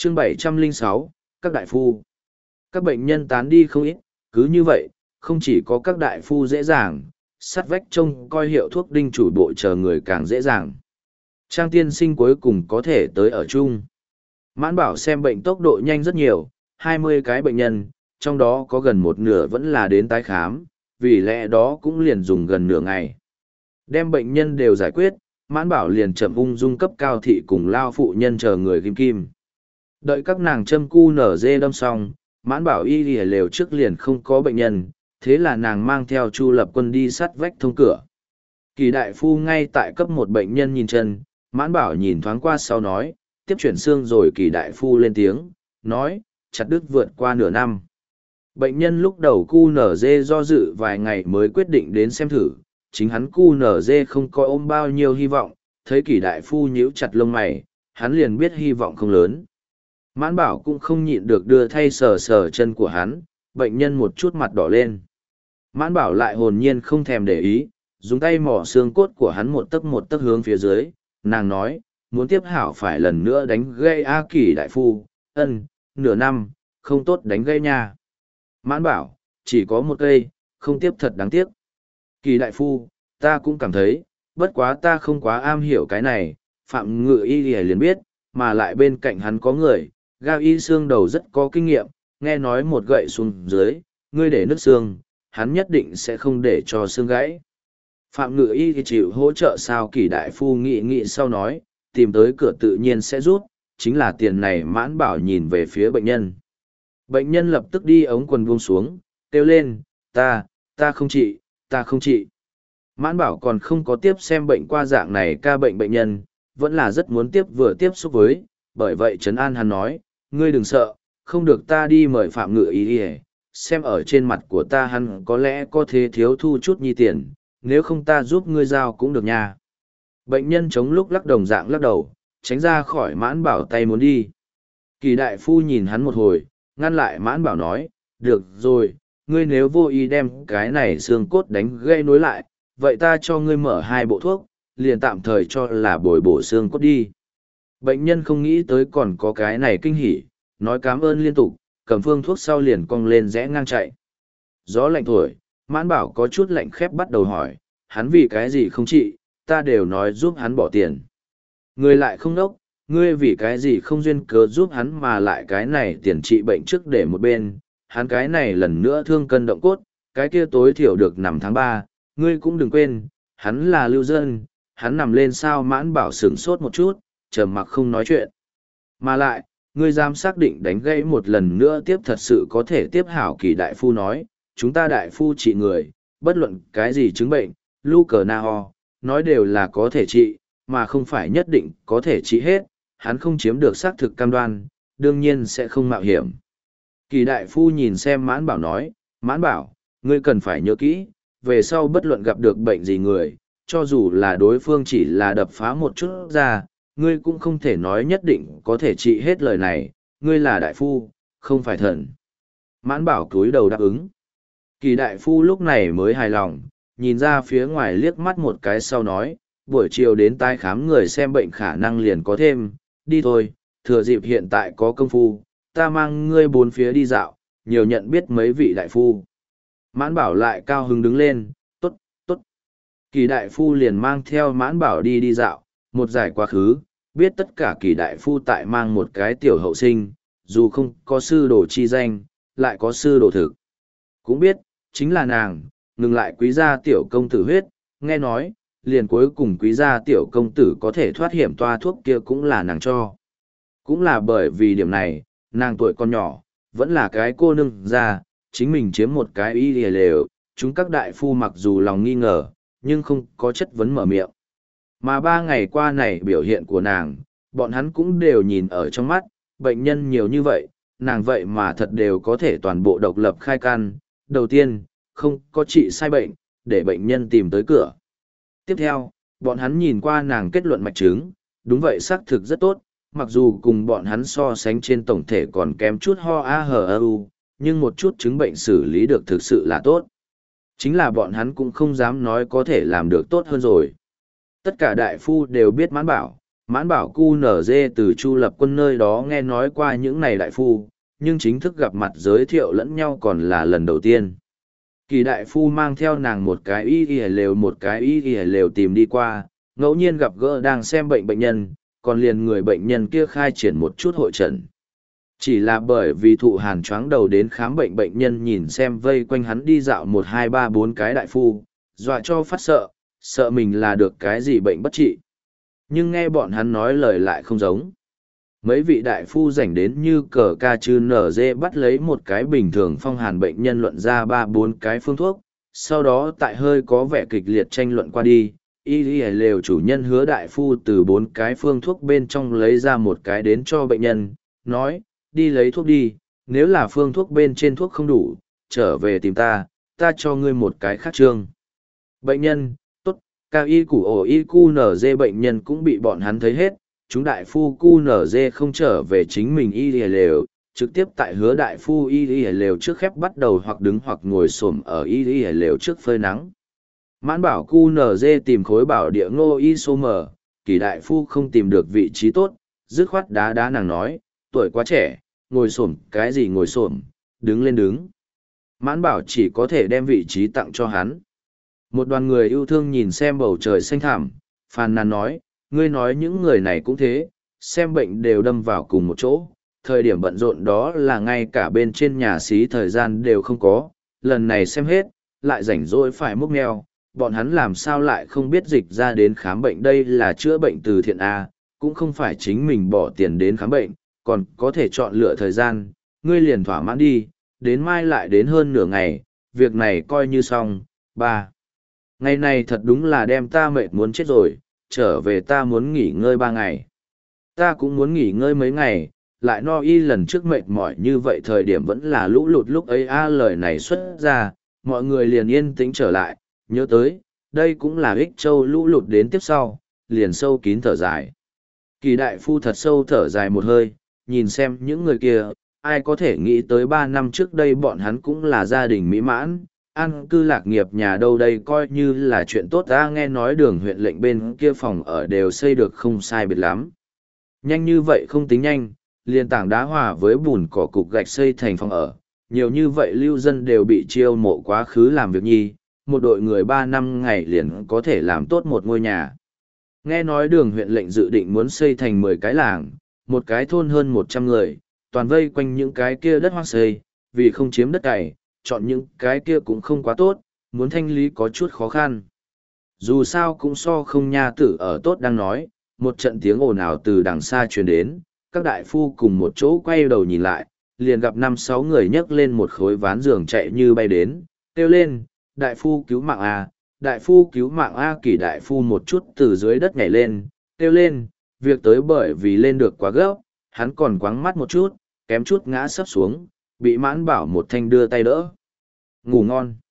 Chương 706, các đại phu. Các bệnh nhân tán đi không ít, cứ như vậy, không chỉ có các đại phu dễ dàng, sát vách trông coi hiệu thuốc đinh chủ bộ chờ người càng dễ dàng. Trang tiên sinh cuối cùng có thể tới ở chung. Mãn Bảo xem bệnh tốc độ nhanh rất nhiều, 20 cái bệnh nhân, trong đó có gần một nửa vẫn là đến tái khám, vì lẽ đó cũng liền dùng gần nửa ngày. Đem bệnh nhân đều giải quyết, Mãn Bảo liền chậm ung dung cấp cao thị cùng lao phụ nhân chờ người kim kim. Đợi các nàng châm cu nở dê đâm xong, Mãn Bảo y lìa lều trước liền không có bệnh nhân, thế là nàng mang theo Chu Lập Quân đi sắt vách thông cửa. Kỳ đại phu ngay tại cấp một bệnh nhân nhìn chân, Mãn Bảo nhìn thoáng qua sau nói, tiếp chuyển xương rồi Kỳ đại phu lên tiếng, nói, chặt đứt vượt qua nửa năm. Bệnh nhân lúc đầu cu nở dê do dự vài ngày mới quyết định đến xem thử, chính hắn cu nở dê không coi ôm bao nhiêu hy vọng, thấy Kỳ đại phu nhíu chặt lông mày, hắn liền biết hy vọng không lớn. Mãn Bảo cũng không nhịn được đưa thay sờ sờ chân của hắn, bệnh nhân một chút mặt đỏ lên. Mãn Bảo lại hồn nhiên không thèm để ý, dùng tay mỏ xương cốt của hắn một tấc hướng phía dưới, nàng nói, muốn tiếp hảo phải lần nữa đánh gây A Kỳ đại phu, nửa năm, không tốt đánh gây nha. Mãn Bảo, chỉ có một cây, không tiếp thật đáng tiếc. Kỳ đại phu, ta cũng cảm thấy, bất quá ta không quá am hiểu cái này, Phạm Ngự Y liền biết, mà lại bên cạnh hắn có người, Gao y xương đầu rất có kinh nghiệm, nghe nói một gậy xuống dưới, ngươi để nứt xương, hắn nhất định sẽ không để cho xương gãy. Phạm Ngự Y thì chịu hỗ trợ sao Kỳ đại phu nghĩ sau nói, tìm tới cửa tự nhiên sẽ rút, chính là tiền này. Mãn Bảo nhìn về phía bệnh nhân. Bệnh nhân lập tức đi ống quần buông xuống, kêu lên, ta không trị, ta không trị. Mãn Bảo còn không có tiếp xem bệnh qua dạng này ca bệnh bệnh nhân, vẫn là rất muốn vừa tiếp xúc với, bởi vậy trấn an hắn nói, ngươi đừng sợ, không được ta đi mời Phạm Ngự Y đi, xem ở trên mặt của ta hắn có lẽ có thể thiếu thu chút nhi tiền, nếu không ta giúp ngươi giao cũng được nha. Bệnh nhân chống lúc lắc đầu, tránh ra khỏi Mãn Bảo tay muốn đi. Kỳ đại phu nhìn hắn một hồi, ngăn lại Mãn Bảo nói, được rồi, ngươi nếu vô ý đem cái này xương cốt đánh gây nối lại, vậy ta cho ngươi mở 2 bộ thuốc, liền tạm thời cho là bồi bổ xương cốt đi. Bệnh nhân không nghĩ tới còn có cái này kinh hỉ, nói cảm ơn liên tục, cầm phương thuốc sau liền cong lên rẽ ngang chạy. Gió lạnh thổi, Mãn Bảo có chút lạnh khép bắt đầu hỏi, hắn vì cái gì không trị, ta đều nói giúp hắn bỏ tiền. Ngươi lại không đốc, ngươi vì cái gì không duyên cớ giúp hắn mà lại cái này tiền trị bệnh trước để một bên, hắn cái này lần nữa thương cân động cốt, cái kia tối thiểu được nằm tháng 3, ngươi cũng đừng quên, hắn là lưu dân, hắn nằm lên sao. Mãn Bảo sửng sốt một chút, trầm mặc không nói chuyện. Mà lại, ngươi dám xác định đánh gãy một lần nữa tiếp thật sự có thể tiếp hảo. Kỳ đại phu nói, chúng ta đại phu trị người, bất luận cái gì chứng bệnh, lu cờ na ho, nói đều là có thể trị, mà không phải nhất định có thể trị hết, hắn không chiếm được xác thực cam đoan, đương nhiên sẽ không mạo hiểm. Kỳ đại phu nhìn xem Mãn Bảo nói, Mãn Bảo, ngươi cần phải nhớ kỹ, về sau bất luận gặp được bệnh gì người, cho dù là đối phương chỉ là đập phá một chút ra, ngươi cũng không thể nói nhất định có thể trị hết lời này, ngươi là đại phu, không phải thần. Mãn Bảo cúi đầu đáp ứng. Kỳ đại phu lúc này mới hài lòng, nhìn ra phía ngoài liếc mắt một cái sau nói, buổi chiều đến tái khám người xem bệnh khả năng liền có thêm, đi thôi, thừa dịp hiện tại có công phu, ta mang ngươi bốn phía đi dạo, nhiều nhận biết mấy vị đại phu. Mãn Bảo lại cao hứng đứng lên, tốt, tốt. Kỳ đại phu liền mang theo Mãn Bảo đi dạo, một giải quá khứ, biết tất cả Kỳ đại phu tại mang một cái tiểu hậu sinh, dù không có sư đồ chi danh, lại có sư đồ thực. Cũng biết, chính là nàng, ngừng lại quý gia tiểu công tử huyết, nghe nói, liền cuối cùng quý gia tiểu công tử có thể thoát hiểm toa thuốc kia cũng là nàng cho. Cũng là bởi vì điểm này, nàng tuổi còn nhỏ, vẫn là cái cô nương ra, chính mình chiếm một cái y lìa lều, chúng các đại phu mặc dù lòng nghi ngờ, nhưng không có chất vấn mở miệng. Mà 3 ngày qua này biểu hiện của nàng, bọn hắn cũng đều nhìn ở trong mắt, bệnh nhân nhiều như vậy, nàng vậy mà thật đều có thể toàn bộ độc lập khai căn. Đầu tiên, không có trị sai bệnh, để bệnh nhân tìm tới cửa. Tiếp theo, bọn hắn nhìn qua nàng kết luận mạch chứng, đúng vậy xác thực rất tốt, mặc dù cùng bọn hắn so sánh trên tổng thể còn kém chút ho a hờ u, nhưng một chút chứng bệnh xử lý được thực sự là tốt. Chính là bọn hắn cũng không dám nói có thể làm được tốt hơn rồi. Tất cả đại phu đều biết Mãn Bảo, Mãn bảo cu nở dê từ Chu Lập Quân nơi đó nghe nói qua những này đại phu, nhưng chính thức gặp mặt giới thiệu lẫn nhau còn là lần đầu tiên. Kỳ đại phu mang theo nàng một cái y lều một cái y lều tìm đi qua, ngẫu nhiên gặp gỡ đang xem bệnh bệnh nhân, còn liền người bệnh nhân kia khai triển một chút hội trần. Chỉ là bởi vì thụ hàn choáng đầu đến khám bệnh bệnh nhân nhìn xem vây quanh hắn đi dạo 1 2 3 4 cái đại phu, dọa cho phát sợ, sợ mình là được cái gì bệnh bất trị. Nhưng nghe bọn hắn nói lời lại không giống. Mấy vị đại phu rảnh đến như cờ ca chư nở dê bắt lấy một cái bình thường phong hàn bệnh nhân luận ra 3 4 cái phương thuốc, sau đó tại hơi có vẻ kịch liệt tranh luận qua đi, y lều chủ nhân hứa đại phu từ 4 cái phương thuốc bên trong lấy ra một cái đến cho bệnh nhân, nói, đi lấy thuốc đi, nếu là phương thuốc bên trên thuốc không đủ, trở về tìm ta cho ngươi một cái khác trương. Bệnh nhân, tốt, cao y củ ổ y cu nở dê bệnh nhân cũng bị bọn hắn thấy hết, chúng đại phu cu nở dê không trở về chính mình y lều, trực tiếp tại hứa đại phu y lều trước khép bắt đầu hoặc đứng hoặc ngồi xổm ở y lều trước phơi nắng. Mãn bảo cu nở dê tìm khối bảo địa ngô y sô mờ, kỳ đại phu không tìm được vị trí tốt, dứt khoát đá đá nàng nói, tuổi quá trẻ, ngồi xổm cái gì ngồi xổm, đứng lên đứng. Mãn bảo chỉ có thể đem vị trí tặng cho hắn. Một đoàn người yêu thương nhìn xem bầu trời xanh thẳm, phàn nàn nói, ngươi nói những người này cũng thế, xem bệnh đều đâm vào cùng một chỗ, thời điểm bận rộn đó là ngay cả bên trên nhà xí thời gian đều không có, lần này xem hết, lại rảnh rỗi phải múc mèo, bọn hắn làm sao lại không biết dịch ra đến khám bệnh đây là chữa bệnh từ thiện A, cũng không phải chính mình bỏ tiền đến khám bệnh, còn có thể chọn lựa thời gian, ngươi liền thỏa mãn đi, đến mai lại đến hơn nửa ngày, việc này coi như xong. 3. Ngày này thật đúng là đem ta mệt muốn chết rồi, trở về ta muốn nghỉ ngơi 3 ngày. Ta cũng muốn nghỉ ngơi mấy ngày, lại no y lần trước mệt mỏi như vậy thời điểm vẫn là lũ lụt lúc ấy lời này xuất ra, mọi người liền yên tĩnh trở lại, nhớ tới, đây cũng là Ích Châu lũ lụt đến tiếp sau, liền sâu kín thở dài. Kỳ đại phu thật sâu thở dài một hơi, nhìn xem những người kia, ai có thể nghĩ tới 3 năm trước đây bọn hắn cũng là gia đình mỹ mãn, an cư lạc nghiệp nhà đâu đây coi như là chuyện tốt ta nghe nói đường huyện lệnh bên kia phòng ở đều xây được không sai biệt lắm. Nhanh như vậy không tính nhanh, liền tảng đá hòa với bùn cỏ cục gạch xây thành phòng ở, nhiều như vậy lưu dân đều bị chiêu mộ quá khứ làm việc nhi, một đội người 3 năm ngày liền có thể làm tốt một ngôi nhà. Nghe nói đường huyện lệnh dự định muốn xây thành 10 cái làng, một cái thôn hơn 100 người, toàn vây quanh những cái kia đất hoang xây, vì không chiếm đất cày, chọn những cái kia cũng không quá tốt, muốn thanh lý có chút khó khăn. Dù sao cũng so không nha tử ở tốt đang nói, một trận tiếng ồn ào từ đằng xa truyền đến, các đại phu cùng một chỗ quay đầu nhìn lại, liền gặp 5-6 người nhấc lên một khối ván giường chạy như bay đến, kêu lên, đại phu cứu mạng A, đại phu cứu mạng A kỳ đại phu một chút từ dưới đất nhảy lên, kêu lên, việc tới bởi vì lên được quá gấp, hắn còn quáng mắt một chút, kém chút ngã sấp xuống, bị mãn bảo một thanh đưa tay đỡ. Ngủ ngon.